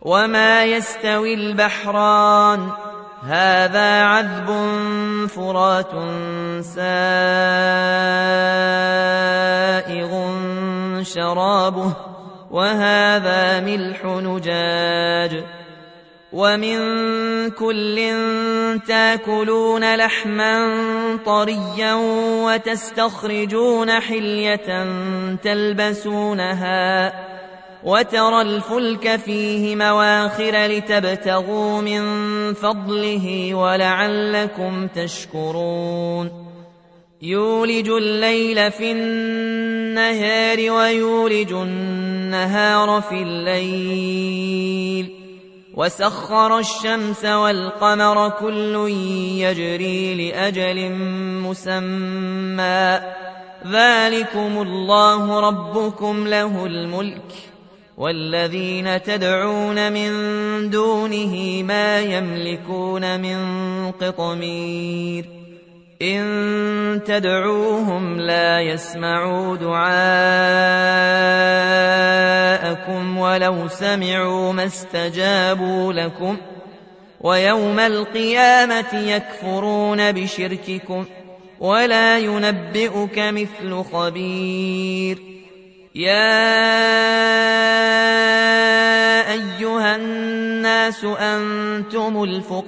وما يستوي البحران هذا عذب فرات سائغ شرابه وهذا ملح نجاج ومن كل تاكلون لحما طريا وتستخرجون حلية تلبسونها وترى الفلك فيه مواخر لتبتغوا من فضله ولعلكم تشكرون يولج الليل في النهار ويولج النهار في الليل وسخر الشمس والقمر كل يجري لأجل مسمى ذلكم الله ربكم له الملك والذين تدعون من دونه ما يملكون من قطمير إن تدعوهم لا يسمعوا دعاءكم ولو سمعوا ما استجابوا لكم ويوم القيامة يكفرون بشرككم ولا ينبئك مثل خبير يا أيها الناس أنتم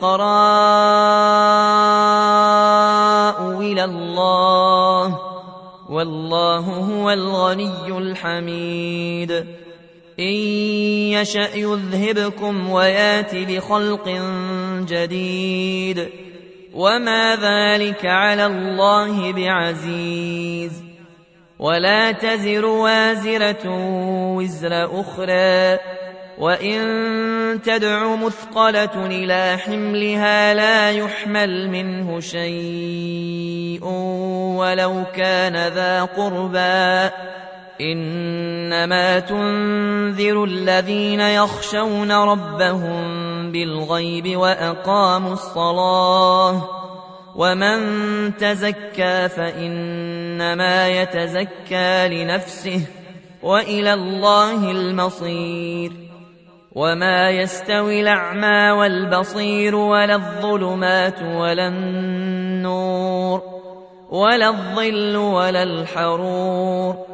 الفقراء إلى الله والله هو الغني الحميد إن يشأ يذهبكم ويات بخلق جديد وما ذلك على الله بعزيز ولا تزر وازرة وزر أخرى وإن تدع مثقلة إلى حملها لا يحمل منه شيء ولو كان ذا قربى إنما تنذر الذين يخشون ربهم بالغيب وأقاموا الصلاة ومن تزكى فإنما يتزكى لنفسه وإلى الله المصير وما يستوي الأعمى والبصير ولا الظلمات ولا النور ولا الظل ولا الحرور